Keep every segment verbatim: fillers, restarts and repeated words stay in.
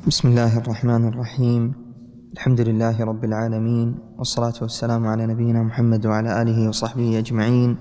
بسم الله الرحمن الرحيم. الحمد لله رب العالمين، والصلاة والسلام على نبينا محمد وعلى آله وصحبه أجمعين.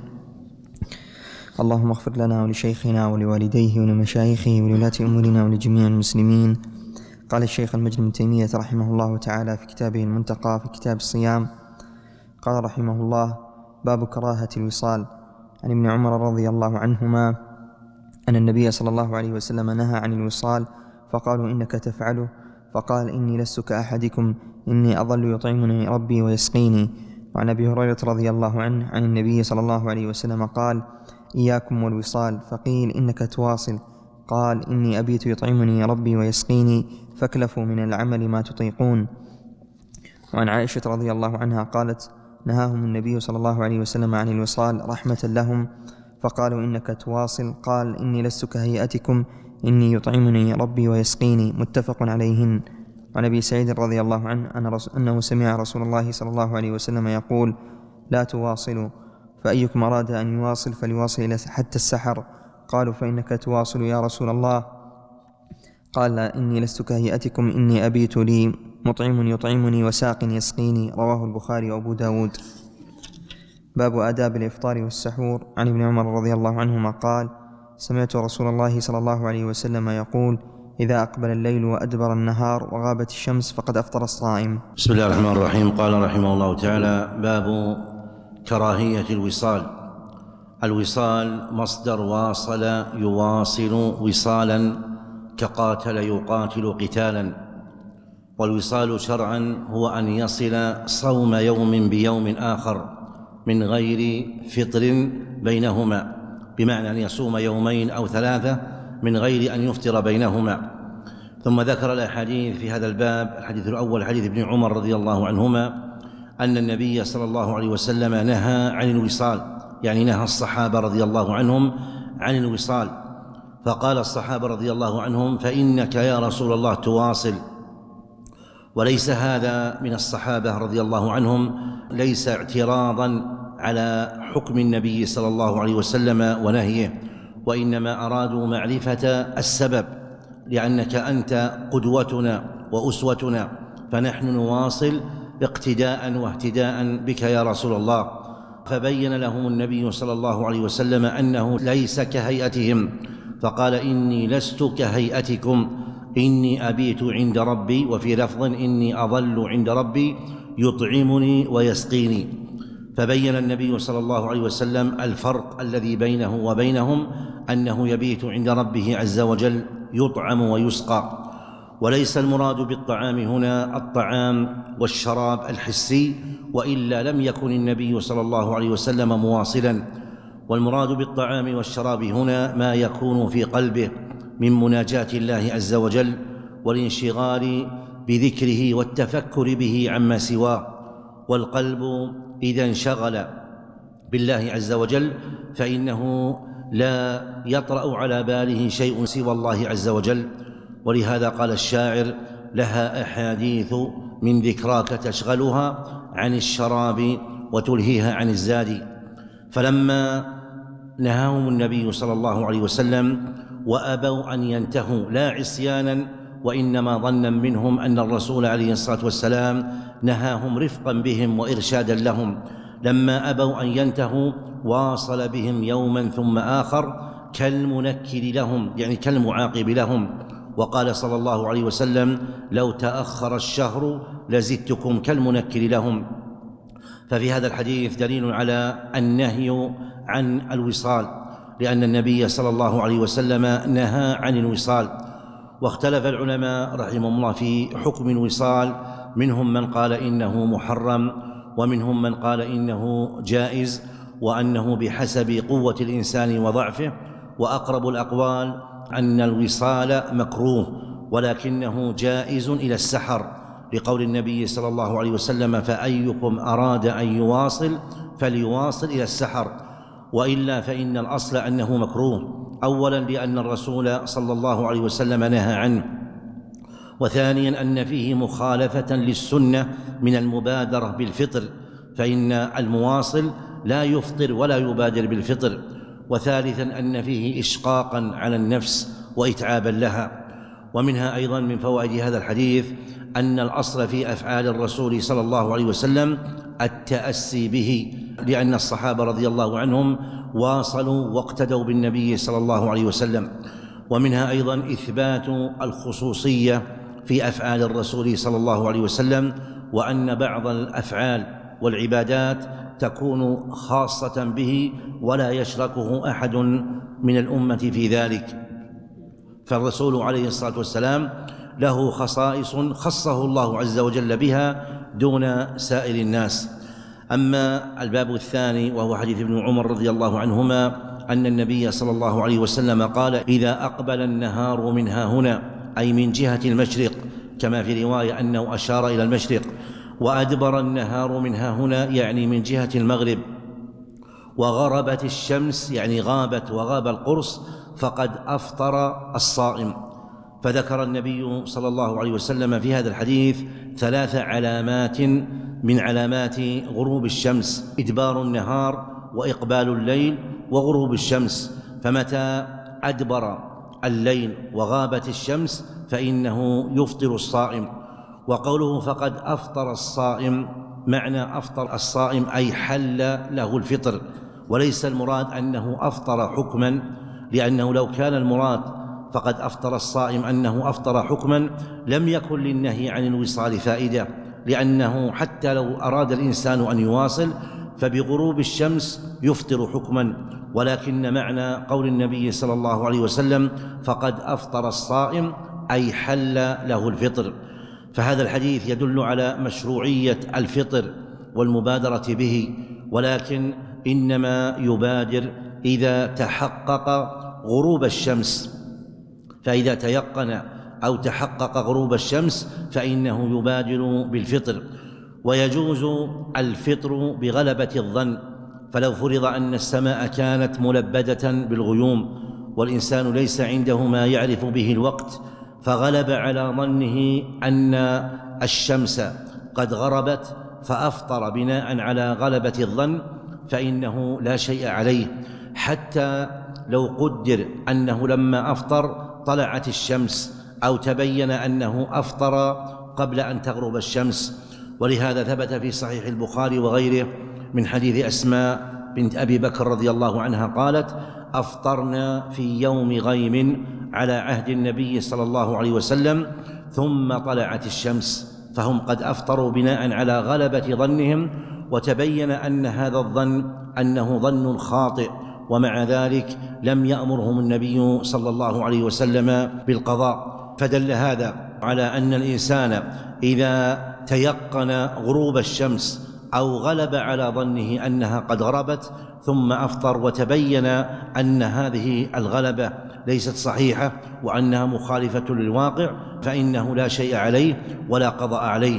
اللهم اغفر لنا ولشيخنا ولوالديه ولمشايخه ولولاة أمورنا ولجميع المسلمين. قال الشيخ المجد بن تيمية رحمه الله تعالى في كتابه المنتقى في كتاب الصيام، قال رحمه الله: باب كراهة الوصال. عن ابن عمر رضي الله عنهما أن النبي صلى الله عليه وسلم نهى عن الوصال، فقالوا: إنك تفعله؟ فقال: إني لست كأحدكم، إني أظل يطعمني ربي ويسقيني. وعن أبي هريرة رضي الله عنه عن النبي صلى الله عليه وسلم قال: إياكم والوصال. فقيل: إنك تواصل؟ قال: إني أبيت يطعمني ربي ويسقيني، فاكلفوا من العمل ما تطيقون. وعن عائشة رضي الله عنها قالت: نهاهم النبي صلى الله عليه وسلم عن الوصال رحمة لهم، فقالوا: إنك تواصل؟ قال: إني لست كهيئتكم، إني يطعمني ربي ويسقيني. متفق عليهن. وعن أبي سعيد رضي الله عنه أنه سمع رسول الله صلى الله عليه وسلم يقول: لا تواصلوا، فأيكم أراد أن يواصل فليواصل حتى السحر. قالوا: فإنك تواصل يا رسول الله؟ قال: إني لست كهيئتكم، إني أبيت لي مطعم يطعمني وساق يسقيني. رواه البخاري وأبو داود. باب آداب الإفطار والسحور. عن ابن عمر رضي الله عنهما قال: سمعت رسول الله صلى الله عليه وسلم يقول: إذا أقبل الليل وأدبر النهار وغابت الشمس فقد أفطر الصائم. بسم الله الرحمن الرحيم. قال رحمه الله تعالى: باب كراهية الوصال. الوصال مصدر واصل يواصل وصالا، كقاتل يقاتل قتالا. والوصال شرعا هو أن يصل صوم يوم بيوم آخر من غير فطر بينهما، بمعنى أن يصوم يومين أو ثلاثة من غير أن يفطر بينهما. ثم ذكر الأحاديث في هذا الباب. الحديث الأول حديث ابن عمر رضي الله عنهما أن النبي صلى الله عليه وسلم نهى عن الوصال، يعني نهى الصحابة رضي الله عنهم عن الوصال. فقال الصحابة رضي الله عنهم: فإنك يا رسول الله تواصل. وليس هذا من الصحابة رضي الله عنهم، ليس اعتراضا على حكم النبي صلى الله عليه وسلم ونهيه، وإنما أرادوا معرفة السبب، لأنك أنت قدوتنا وأسوتنا، فنحن نواصل اقتداء واهتداء بك يا رسول الله. فبين لهم النبي صلى الله عليه وسلم أنه ليس كهيئتهم، فقال: إني لست كهيئتكم، إني أبيت عند ربي، وفي لفظ: إني أظل عند ربي يطعمني ويسقيني. فبين النبي صلى الله عليه وسلم الفرق الذي بينه وبينهم، أنه يبيت عند ربه عز وجل يطعم ويسقى. وليس المراد بالطعام هنا الطعام والشراب الحسي، وإلا لم يكن النبي صلى الله عليه وسلم مواصلا. والمراد بالطعام والشراب هنا ما يكون في قلبه من مناجاة الله عز وجل والانشغال بذكره والتفكر به عما سواه. والقلب إذا انشغل بالله عز وجل فإنه لا يطرأ على باله شيء سوى الله عز وجل. ولهذا قال الشاعر: لها أحاديث من ذكراك تشغلها عن الشراب وتلهيها عن الزاد. فلما نهاهم النبي صلى الله عليه وسلم وأبوا أن ينتهوا، لا عصيانا وإنما ظنا منهم أن الرسول عليه الصلاة والسلام نهاهم رفقا بهم وإرشادا لهم، لما أبوا أن ينتهوا واصل بهم يوما ثم آخر كالمنكر لهم، يعني كالمعاقب لهم. وقال صلى الله عليه وسلم: لو تأخر الشهر لزدتكم كالمنكر لهم. ففي هذا الحديث دليل على النهي عن الوصال، لأن النبي صلى الله عليه وسلم نهى عن الوصال. واختلف العلماء رحمهم الله في حكم الوصال، منهم من قال إنه محرم، ومنهم من قال إنه جائز، وأنه بحسب قوة الإنسان وضعفه. وأقرب الأقوال أن الوصال مكروه، ولكنه جائز إلى السحر، لقول النبي صلى الله عليه وسلم: فأيكم أراد أن يواصل فليواصل إلى السحر. وإلا فإن الأصل أنه مكروه، أولا لأن الرسول صلى الله عليه وسلم نهى عنه، وثانيا أن فيه مخالفة للسنة من المبادرة بالفطر، فإن المواصل لا يفطر ولا يبادر بالفطر، وثالثا أن فيه إشقاقا على النفس وإتعابا لها. ومنها أيضا من فوائد هذا الحديث أن الأصل في أفعال الرسول صلى الله عليه وسلم التأسي به، لأن الصحابة رضي الله عنهم واصلوا واقتدوا بالنبي صلى الله عليه وسلم. ومنها أيضا إثبات الخصوصية في أفعال الرسول صلى الله عليه وسلم، وأن بعض الأفعال والعبادات تكون خاصة به ولا يشركه أحد من الأمة في ذلك. فالرسول عليه الصلاة والسلام له خصائص خصه الله عز وجل بها دون سائر الناس. أما الباب الثاني وهو حديث ابن عمر رضي الله عنهما أن النبي صلى الله عليه وسلم قال: إذا أقبل النهار من ها هنا، أي من جهة المشرق، كما في رواية أنه أشار إلى المشرق، وأدبر النهار من ها هنا يعني من جهة المغرب، وغربت الشمس يعني غابت وغاب القرص، فقد أفطر الصائم. فذكر النبي صلى الله عليه وسلم في هذا الحديث ثلاث علامات من علامات غروب الشمس: إدبار النهار، وإقبال الليل، وغروب الشمس. فمتى أدبر الليل وغابت الشمس فإنه يفطر الصائم. وقوله فقد أفطر الصائم، معنى أفطر الصائم أي حل له الفطر، وليس المراد أنه أفطر حكما، لأنه لو كان المراد فقد أفطر الصائم أنه أفطر حكما لم يكن للنهي عن الوصال فائدة، لأنه حتى لو أراد الإنسان أن يواصل فبغروب الشمس يفطر حكما. ولكن معنى قول النبي صلى الله عليه وسلم فقد أفطر الصائم أي حل له الفطر. فهذا الحديث يدل على مشروعية الفطر والمبادرة به، ولكن إنما يبادر إذا تحقق غروب الشمس. فإذا تيقن أو تحقق غروب الشمس فإنه يبادر بالفطر. ويجوز الفطر بغلبة الظن، فلو فرض أن السماء كانت ملبدة بالغيوم والإنسان ليس عنده ما يعرف به الوقت، فغلب على ظنه أن الشمس قد غربت فأفطر بناء على غلبة الظن، فإنه لا شيء عليه، حتى لو قدر أنه لما أفطر طلعت الشمس أو تبين أنه أفطر قبل أن تغرب الشمس. ولهذا ثبت في صحيح البخاري وغيره من حديث أسماء بنت أبي بكر رضي الله عنها قالت: أفطرنا في يوم غيم على عهد النبي صلى الله عليه وسلم ثم طلعت الشمس، فهم قد أفطروا بناء على غلبة ظنهم، وتبين أن هذا الظن أنه ظن خاطئ، ومع ذلك لم يأمرهم النبي صلى الله عليه وسلم بالقضاء. فدل هذا على أن الإنسان إذا تيقن غروب الشمس أو غلب على ظنه أنها قد غربت ثم أفطر وتبين أن هذه الغلبة ليست صحيحة وأنها مخالفة للواقع، فإنه لا شيء عليه ولا قضاء عليه.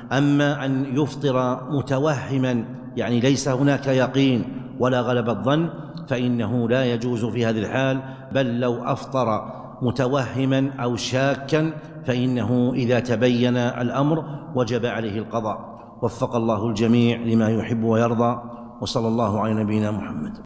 أما أن يفطر متوهما يعني ليس هناك يقين ولا غلب الظن فإنه لا يجوز في هذه الحال، بل لو أفطر متوهما أو شاكا فإنه إذا تبين الأمر وجب عليه القضاء. وفق الله الجميع لما يحب ويرضى، وصلى الله على نبينا محمد.